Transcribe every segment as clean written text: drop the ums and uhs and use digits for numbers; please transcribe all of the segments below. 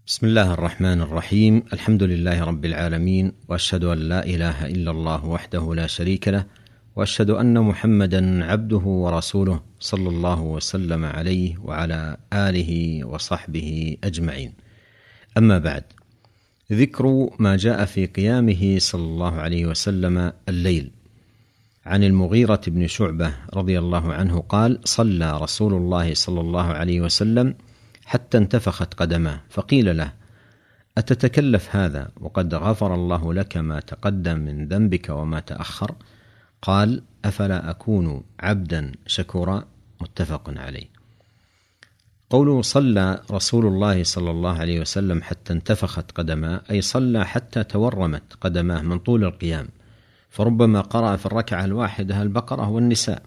بسم الله الرحمن الرحيم. الحمد لله رب العالمين، وأشهد أن لا إله إلا الله وحده لا شريك له، وأشهد أن محمدا عبده ورسوله صلى الله وسلم عليه وعلى آله وصحبه أجمعين. أما بعد، ذكر ما جاء في قيامه صلى الله عليه وسلم الليل. عن المغيرة بن شعبة رضي الله عنه قال: صلى رسول الله صلى الله عليه وسلم حتى انتفخت قدماه، فقيل له: أتتكلف هذا وقد غفر الله لك ما تقدم من ذنبك وما تأخر؟ قال: أفلا أكون عبدا شكورا؟ متفق عليه. قوله صلى رسول الله صلى الله عليه وسلم حتى انتفخت قدماه، أي صلى حتى تورمت قدماه من طول القيام، فربما قرأ في الركعة الواحدة البقرة والنساء.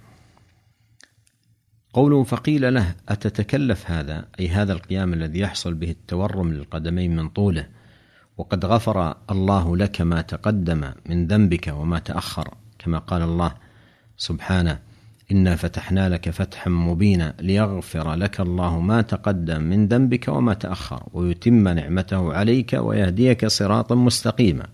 قوله فقيل له: أتتكلف هذا، أي هذا القيام الذي يحصل به التورم للقدمين من طوله، وقد غفر الله لك ما تقدم من ذنبك وما تأخر، كما قال الله سبحانه: إنا فتحنا لك فتحا مبينا ليغفر لك الله ما تقدم من ذنبك وما تأخر ويتم نعمته عليك ويهديك صراطا مستقيما.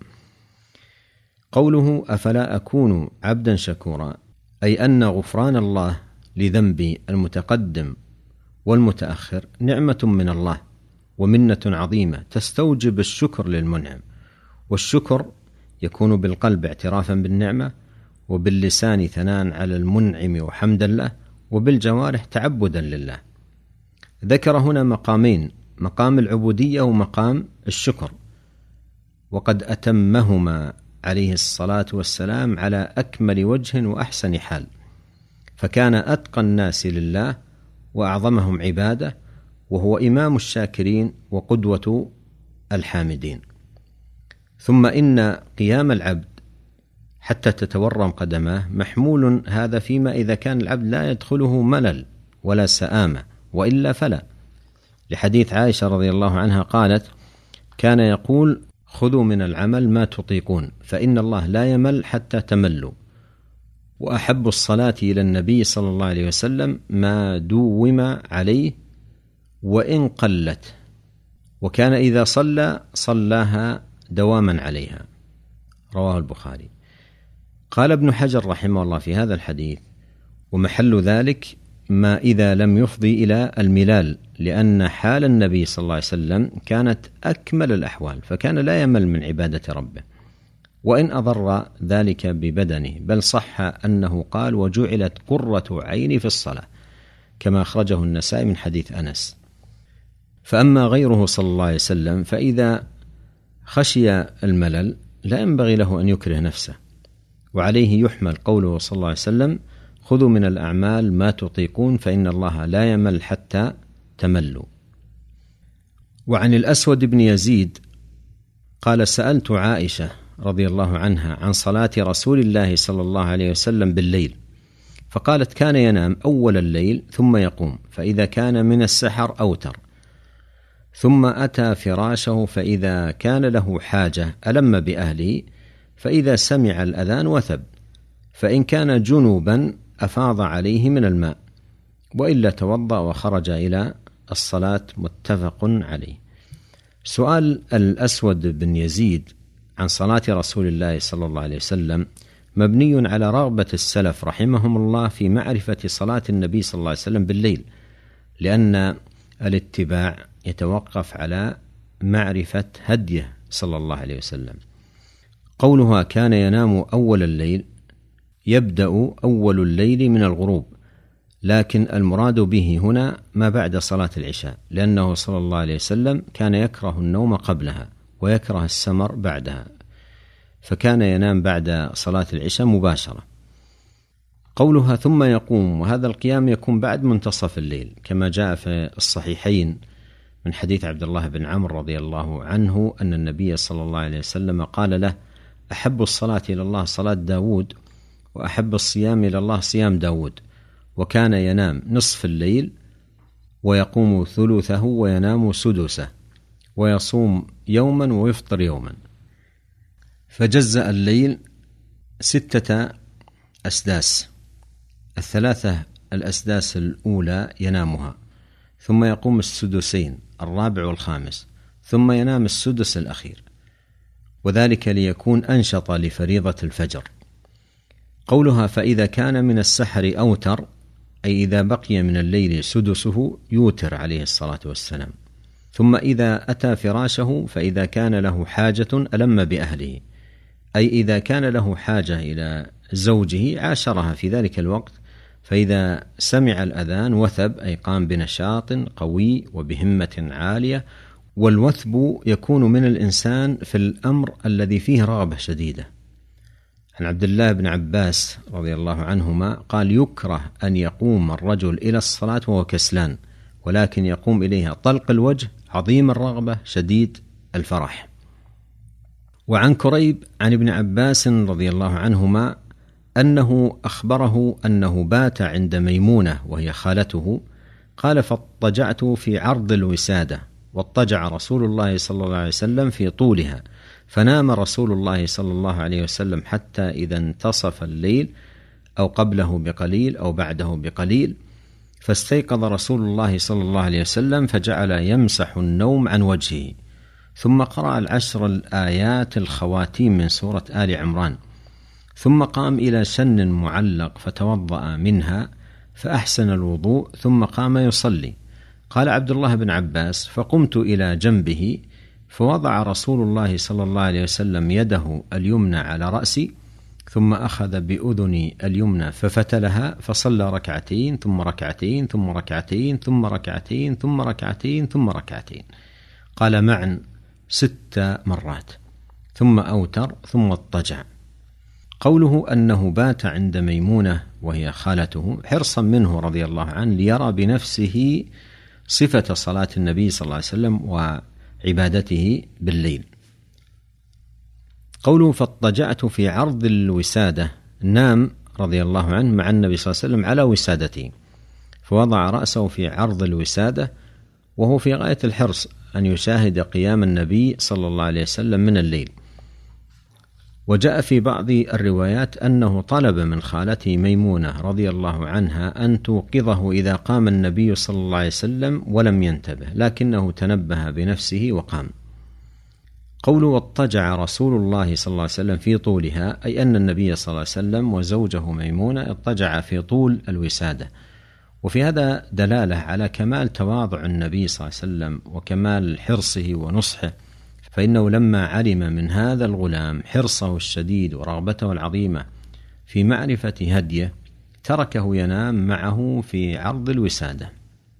قوله أفلا أكون عبدا شكورا، أي أن غفران الله لذنبي المتقدم والمتأخر نعمة من الله ومنة عظيمة تستوجب الشكر للمنعم، والشكر يكون بالقلب اعترافا بالنعمة، وباللسان ثناء على المنعم وحمدا له، وبالجوارح تعبدا لله. ذكر هنا مقامين: مقام العبودية ومقام الشكر، وقد أتمهما عليه الصلاة والسلام على أكمل وجه وأحسن حال، فكان أتقى الناس لله وأعظمهم عبادة، وهو إمام الشاكرين وقدوة الحامدين. ثم إن قيام العبد حتى تتورم قدماه محمول هذا فيما إذا كان العبد لا يدخله ملل ولا سآمة، وإلا فلا، لحديث عائشة رضي الله عنها قالت: كان يقول: خذوا من العمل ما تطيقون، فإن الله لا يمل حتى تملوا. وأحب الصلاة إلى النبي صلى الله عليه وسلم ما دوم عليه وإن قلت، وكان إذا صلاها دواما عليها. رواه البخاري. قال ابن حجر رحمه الله في هذا الحديث: ومحل ذلك ما إذا لم يفضي إلى الملال، لأن حال النبي صلى الله عليه وسلم كانت أكمل الأحوال، فكان لا يمل من عبادة ربه، وإن أضر ذلك ببدنه، بل صح أنه قال: وجعلت قرة عيني في الصلاة، كما أخرجه النسائي من حديث أنس. فأما غيره صلى الله عليه وسلم فإذا خشي الملل لا ينبغي له أن يكره نفسه، وعليه يحمل قوله صلى الله عليه وسلم: خذوا من الأعمال ما تطيقون فإن الله لا يمل حتى تملوا. وعن الأسود بن يزيد قال: سألت عائشة رضي الله عنها عن صلاة رسول الله صلى الله عليه وسلم بالليل، فقالت: كان ينام أول الليل ثم يقوم، فإذا كان من السحر أوتر، ثم أتى فراشه، فإذا كان له حاجة ألم بأهله، فإذا سمع الأذان وثب، فإن كان جنوبا أفاض عليه من الماء، وإلا توضأ وخرج إلى الصلاة. متفق عليه. سؤال الأسود بن يزيد عن صلاة رسول الله صلى الله عليه وسلم مبني على رغبة السلف رحمهم الله في معرفة صلاة النبي صلى الله عليه وسلم بالليل، لأن الاتباع يتوقف على معرفة هديه صلى الله عليه وسلم. قولها كان ينام أول الليل، يبدأ أول الليل من الغروب، لكن المراد به هنا ما بعد صلاة العشاء، لأنه صلى الله عليه وسلم كان يكره النوم قبلها ويكره السمر بعدها، فكان ينام بعد صلاة العشاء مباشرة. قولها ثم يقوم، وهذا القيام يكون بعد منتصف الليل، كما جاء في الصحيحين من حديث عبد الله بن عمرو رضي الله عنه أن النبي صلى الله عليه وسلم قال له: أحب الصلاة إلى الله صلاة داود، وأحب الصيام إلى الله صيام داود، وكان ينام نصف الليل ويقوم ثلثه وينام سدسه، ويصوم يوما ويفطر يوما. فجزأ الليل 6 أسداس، 3 الأسداس الأولى ينامها، ثم يقوم السدسين 4 و5، ثم ينام السدس الأخير، وذلك ليكون أنشط لفريضة الفجر. قولها فإذا كان من السحر أوتر، أي إذا بقي من الليل سدسه يوتر عليه الصلاة والسلام. ثم إذا أتى فراشه فإذا كان له حاجة ألم بأهله، أي إذا كان له حاجة إلى زوجه عاشرها في ذلك الوقت، فإذا سمع الأذان وثب، أي قام بنشاط قوي وبهمة عالية. والوثب يكون من الإنسان في الأمر الذي فيه رغبة شديدة. عن عبد الله بن عباس رضي الله عنهما قال: يكره أن يقوم الرجل إلى الصلاة وهو كسلان، ولكن يقوم إليها طلق الوجه عظيم الرغبة شديد الفرح. وعن كريب عن ابن عباس رضي الله عنهما أنه أخبره أنه بات عند ميمونة وهي خالته، قال: فاضطجعت في عرض الوسادة، واضطجع رسول الله صلى الله عليه وسلم في طولها، فنام رسول الله صلى الله عليه وسلم حتى إذا انتصف الليل أو قبله بقليل أو بعده بقليل، فاستيقظ رسول الله صلى الله عليه وسلم فجعل يمسح النوم عن وجهه، ثم قرأ 10 الآيات الخواتيم من سورة آل عمران، ثم قام إلى شن معلق فتوضأ منها فأحسن الوضوء، ثم قام يصلي. قال عبد الله بن عباس: فقمت إلى جنبه فوضع رسول الله صلى الله عليه وسلم يده اليمنى على رأسي، ثم أخذ بأذني اليمنى ففتلها، فصلى ركعتين ثم ركعتين ثم ركعتين ثم ركعتين ثم ركعتين ثم ركعتين، قال معا 6 مرات، ثم أوتر ثم اضطجع. قوله أنه بات عند ميمونة وهي خالته حرصا منه رضي الله عنه ليرى بنفسه صفة صلاة النبي صلى الله عليه وسلم وعبادته بالليل. قوله فاضطجعت في عرض الوسادة، نام رضي الله عنه مع النبي صلى الله عليه وسلم على وسادته، فوضع رأسه في عرض الوسادة، وهو في غاية الحرص أن يشاهد قيام النبي صلى الله عليه وسلم من الليل. وجاء في بعض الروايات أنه طلب من خالته ميمونة رضي الله عنها أن توقظه إذا قام النبي صلى الله عليه وسلم، ولم ينتبه، لكنه تنبه بنفسه وقام. قوله واضطجع رسول الله صلى الله عليه وسلم في طولها، أي أن النبي صلى الله عليه وسلم وزوجه ميمونة اضطجع في طول الوسادة. وفي هذا دلالة على كمال تواضع النبي صلى الله عليه وسلم وكمال حرصه ونصحه، فإنه لما علم من هذا الغلام حرصه الشديد ورغبته العظيمة في معرفة هديه تركه ينام معه في عرض الوسادة.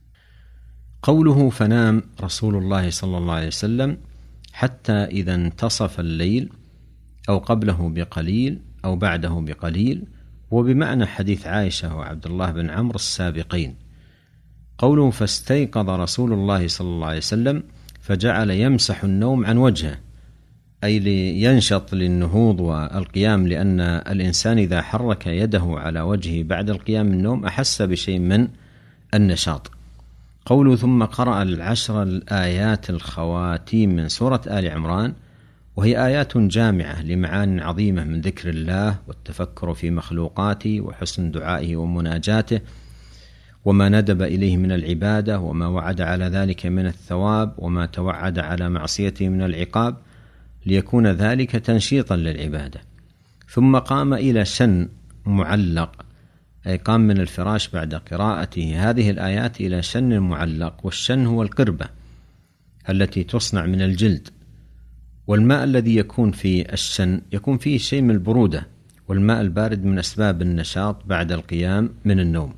قوله فنام رسول الله صلى الله عليه وسلم حتى إذا انتصف الليل أو قبله بقليل أو بعده بقليل، وبمعنى حديث عائشة وعبد الله بن عمرو السابقين. قوله فاستيقظ رسول الله صلى الله عليه وسلم فجعل يمسح النوم عن وجهه، أي لينشط للنهوض والقيام، لأن الإنسان إذا حرك يده على وجهه بعد القيام من النوم أحس بشيء من النشاط. قوله ثم قرأ 10 الآيات الخواتيم من سورة آل عمران، وهي آيات جامعة لمعان عظيمة من ذكر الله والتفكر في مخلوقاته وحسن دعائه ومناجاته وما ندب إليه من العبادة وما وعد على ذلك من الثواب وما توعد على معصيته من العقاب، ليكون ذلك تنشيطا للعبادة. ثم قام إلى شن معلق، أي قام من الفراش بعد قراءته هذه الآيات إلى شن معلق، والشن هو القربة التي تصنع من الجلد، والماء الذي يكون في الشن يكون فيه شيء من البرودة، والماء البارد من أسباب النشاط بعد القيام من النوم.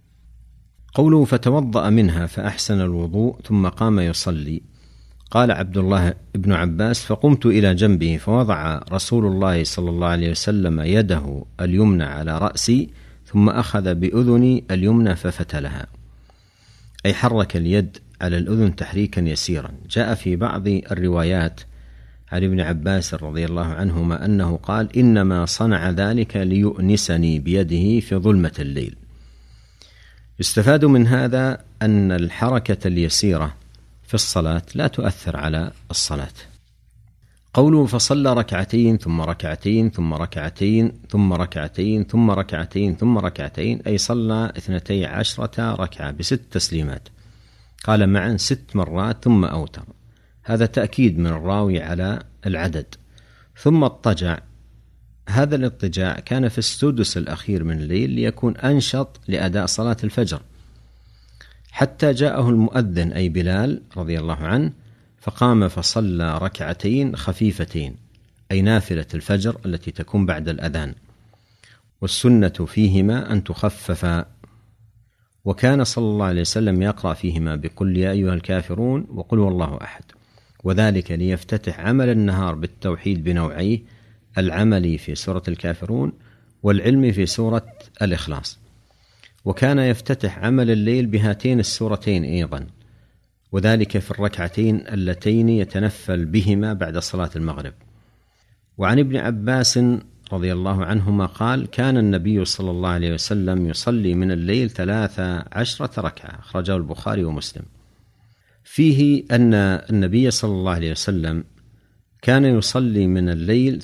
قوله فتوضأ منها فأحسن الوضوء ثم قام يصلي. قال عبد الله بن عباس فقمت إلى جنبه فوضع رسول الله صلى الله عليه وسلم يده اليمنى على رأسي، ثم أخذ بأذني اليمنى ففتلها، أي حرك اليد على الأذن تحريكا يسيرا. جاء في بعض الروايات عن ابن عباس رضي الله عنهما أنه قال إنما صنع ذلك ليؤنسني بيده في ظلمة الليل. يستفاد من هذا أن الحركة اليسيرة في الصلاة لا تؤثر على الصلاة. قوله فصلى ركعتين ثم ركعتين ثم ركعتين ثم ركعتين ثم ركعتين ثم ركعتين، أي صلى 12 ركعة ب6 تسليمات، قال معا 6 مرات ثم أوتر. هذا تأكيد من الراوي على العدد. ثم اضطجع. هذا الاضطجاع كان في السدس الأخير من الليل ليكون أنشط لأداء صلاة الفجر، حتى جاءه المؤذن أي بلال رضي الله عنه، فقام فصلى ركعتين خفيفتين، أي نافلة الفجر التي تكون بعد الأذان، والسنة فيهما أن تخففا. وكان صلى الله عليه وسلم يقرأ فيهما بقل يا أيها الكافرون وقل والله أحد، وذلك ليفتتح عمل النهار بالتوحيد بنوعيه، العملي في سورة الكافرون والعلمي في سورة الإخلاص. وكان يفتتح عمل الليل بهاتين السورتين أيضا، وذلك في الركعتين اللتين يتنفل بهما بعد صلاة المغرب. وعن ابن عباس رضي الله عنهما قال: كان النبي صلى الله عليه وسلم يصلي من الليل 13 ركعة، أخرجه البخاري ومسلم. فيه أن النبي صلى الله عليه وسلم كان يصلي من الليل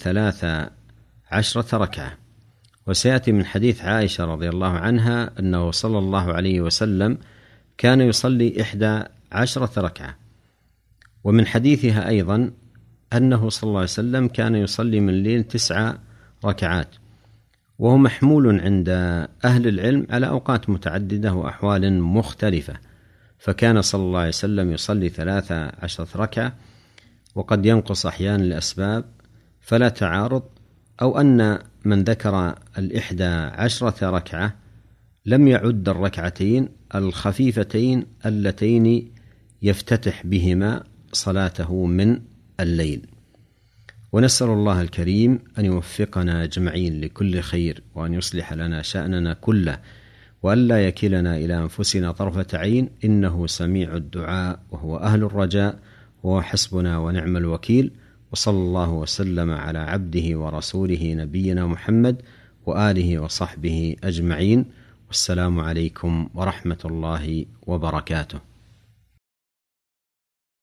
13 ركعة، وسيأتي من حديث عائشة رضي الله عنها أنه صلى الله عليه وسلم كان يصلي 11 ركعة، ومن حديثها أيضا أنه صلى الله عليه وسلم كان يصلي من الليل 9 ركعات، وهو محمول عند أهل العلم على أوقات متعددة وأحوال مختلفة، فكان صلى الله عليه وسلم يصلي 13 ركعة، وقد ينقص أحيانا لأسباب فلا تعارض، أو أن من ذكر 11 ركعة لم يعد الركعتين الخفيفتين اللتين يفتتح بهما صلاته من الليل. ونسأل الله الكريم أن يوفقنا أجمعين لكل خير، وأن يصلح لنا شأننا كله، وأن لا يكلنا إلى أنفسنا طرفة عين، إنه سميع الدعاء وهو أهل الرجاء، وهو حسبنا ونعم الوكيل. وصلى الله وسلم على عبده ورسوله نبينا محمد وآله وصحبه أجمعين، والسلام عليكم ورحمة الله وبركاته.